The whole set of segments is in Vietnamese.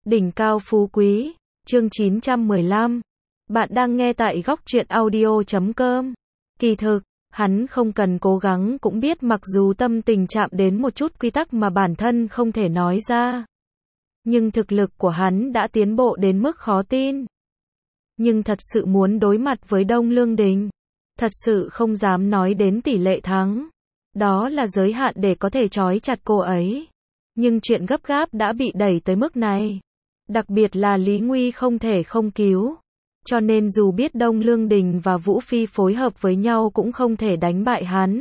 Đỉnh cao phú quý, chương 915. Bạn đang nghe tại góc truyện audio.com. Kỳ thực, hắn không cần cố gắng cũng biết mặc dù tâm tình chạm đến một chút quy tắc mà bản thân không thể nói ra. Nhưng thực lực của hắn đã tiến bộ đến mức khó tin. Nhưng thật sự muốn đối mặt với Đông Lương Đình. Thật sự không dám nói đến tỷ lệ thắng. Đó là giới hạn để có thể trói chặt cô ấy. Nhưng chuyện gấp gáp đã bị đẩy tới mức này. Đặc biệt là Lý Nguy không thể không cứu. Cho nên dù biết Đông Lương Đình và Vũ Phi phối hợp với nhau cũng không thể đánh bại hắn.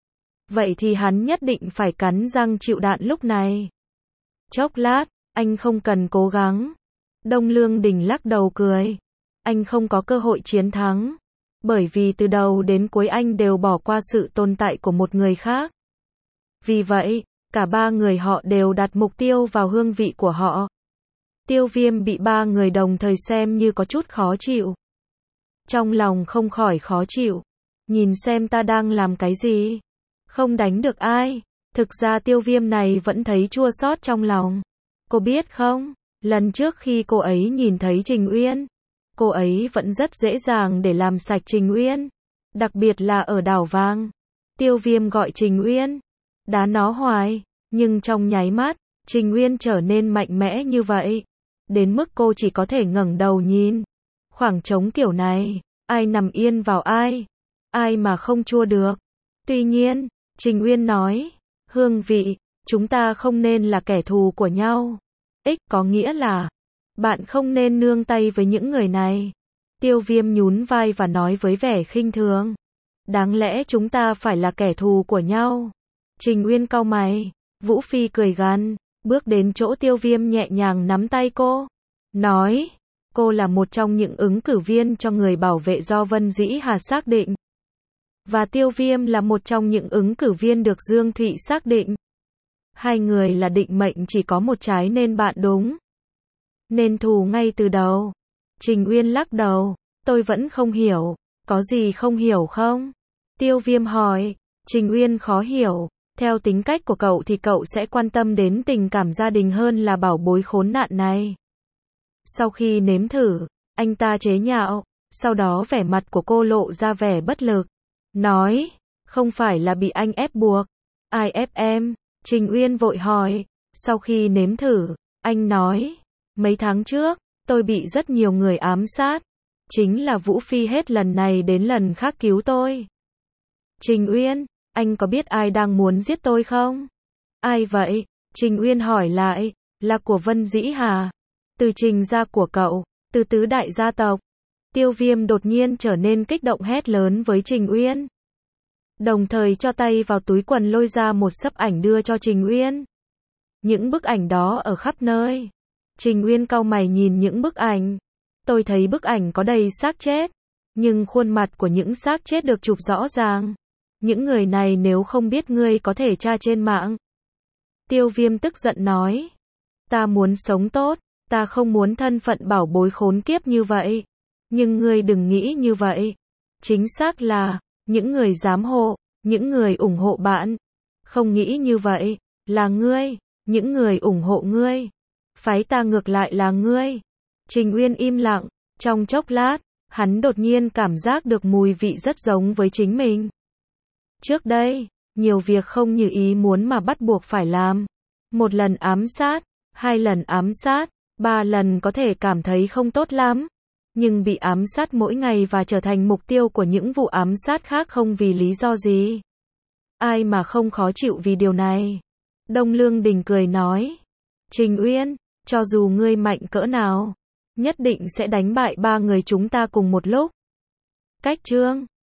Vậy thì hắn nhất định phải cắn răng chịu đạn lúc này. Chốc lát, anh không cần cố gắng. Đông Lương Đình lắc đầu cười. Anh không có cơ hội chiến thắng. Bởi vì từ đầu đến cuối anh đều bỏ qua sự tồn tại của một người khác. Vì vậy, cả ba người họ đều đặt mục tiêu vào hương vị của họ. Tiêu Viêm bị ba người đồng thời xem như có chút khó chịu. Trong lòng không khỏi khó chịu. Nhìn xem ta đang làm cái gì? Không đánh được ai. Thực ra Tiêu Viêm này vẫn thấy chua xót trong lòng. Cô biết không? Lần trước khi cô ấy nhìn thấy Trình Uyên, cô ấy vẫn rất dễ dàng để làm sạch Trình Uyên. Đặc biệt là ở đảo vàng. Tiêu Viêm gọi Trình Uyên. Đá nó hoài. Nhưng trong nháy mắt, Trình Uyên trở nên mạnh mẽ như vậy. Đến mức cô chỉ có thể ngẩng đầu nhìn. Khoảng trống kiểu này, ai nằm yên vào ai? Ai mà không chua được? Tuy nhiên, Trình Uyên nói, hương vị, chúng ta không nên là kẻ thù của nhau. Ích có nghĩa là, bạn không nên nương tay với những người này. Tiêu Viêm nhún vai và nói với vẻ khinh thường. Đáng lẽ chúng ta phải là kẻ thù của nhau. Trình Uyên cau mày, Vũ Phi cười gằn, bước đến chỗ Tiêu Viêm nhẹ nhàng nắm tay cô. Nói, cô là một trong những ứng cử viên cho người bảo vệ do Vân Dĩ Hà xác định. Và Tiêu Viêm là một trong những ứng cử viên được Dương Thụy xác định. Hai người là định mệnh chỉ có một trái nên bạn đúng. Nên thù ngay từ đầu. Trình Uyên lắc đầu, tôi vẫn không hiểu, có gì không hiểu không? Tiêu Viêm hỏi, Trình Uyên khó hiểu, theo tính cách của cậu thì cậu sẽ quan tâm đến tình cảm gia đình hơn là bảo bối khốn nạn này. Sau khi nếm thử, anh ta chế nhạo, sau đó vẻ mặt của cô lộ ra vẻ bất lực. Nói, không phải là bị anh ép buộc. Ai ép em? Trình Uyên vội hỏi, sau khi nếm thử, anh nói, mấy tháng trước, tôi bị rất nhiều người ám sát. Chính là Vũ Phi hết lần này đến lần khác cứu tôi. Trình Uyên, anh có biết ai đang muốn giết tôi không? Ai vậy? Trình Uyên hỏi lại, là của Vân Dĩ Hà. Từ Trình gia của cậu, từ tứ đại gia tộc. Tiêu Viêm đột nhiên trở nên kích động hét lớn với Trình Uyên. Đồng thời cho tay vào túi quần lôi ra một xấp ảnh đưa cho Trình Uyên. Những bức ảnh đó ở khắp nơi. Trình Uyên cau mày nhìn những bức ảnh. Tôi thấy bức ảnh có đầy xác chết. Nhưng khuôn mặt của những xác chết được chụp rõ ràng. Những người này nếu không biết ngươi có thể tra trên mạng. Tiêu Viêm tức giận nói. Ta muốn sống tốt. Ta không muốn thân phận bảo bối khốn kiếp như vậy. Nhưng ngươi đừng nghĩ như vậy. Chính xác là, những người giám hộ, những người ủng hộ bạn. Không nghĩ như vậy, là ngươi, những người ủng hộ ngươi. Phái ta ngược lại là ngươi. Trình Uyên im lặng, trong chốc lát, hắn đột nhiên cảm giác được mùi vị rất giống với chính mình. Trước đây, nhiều việc không như ý muốn mà bắt buộc phải làm. Một lần ám sát, hai lần ám sát, ba lần có thể cảm thấy không tốt lắm. Nhưng bị ám sát mỗi ngày và trở thành mục tiêu của những vụ ám sát khác không vì lý do gì. Ai mà không khó chịu vì điều này. Đông Lương Đình cười nói. Trình Uyên, cho dù ngươi mạnh cỡ nào, nhất định sẽ đánh bại ba người chúng ta cùng một lúc. Cách chương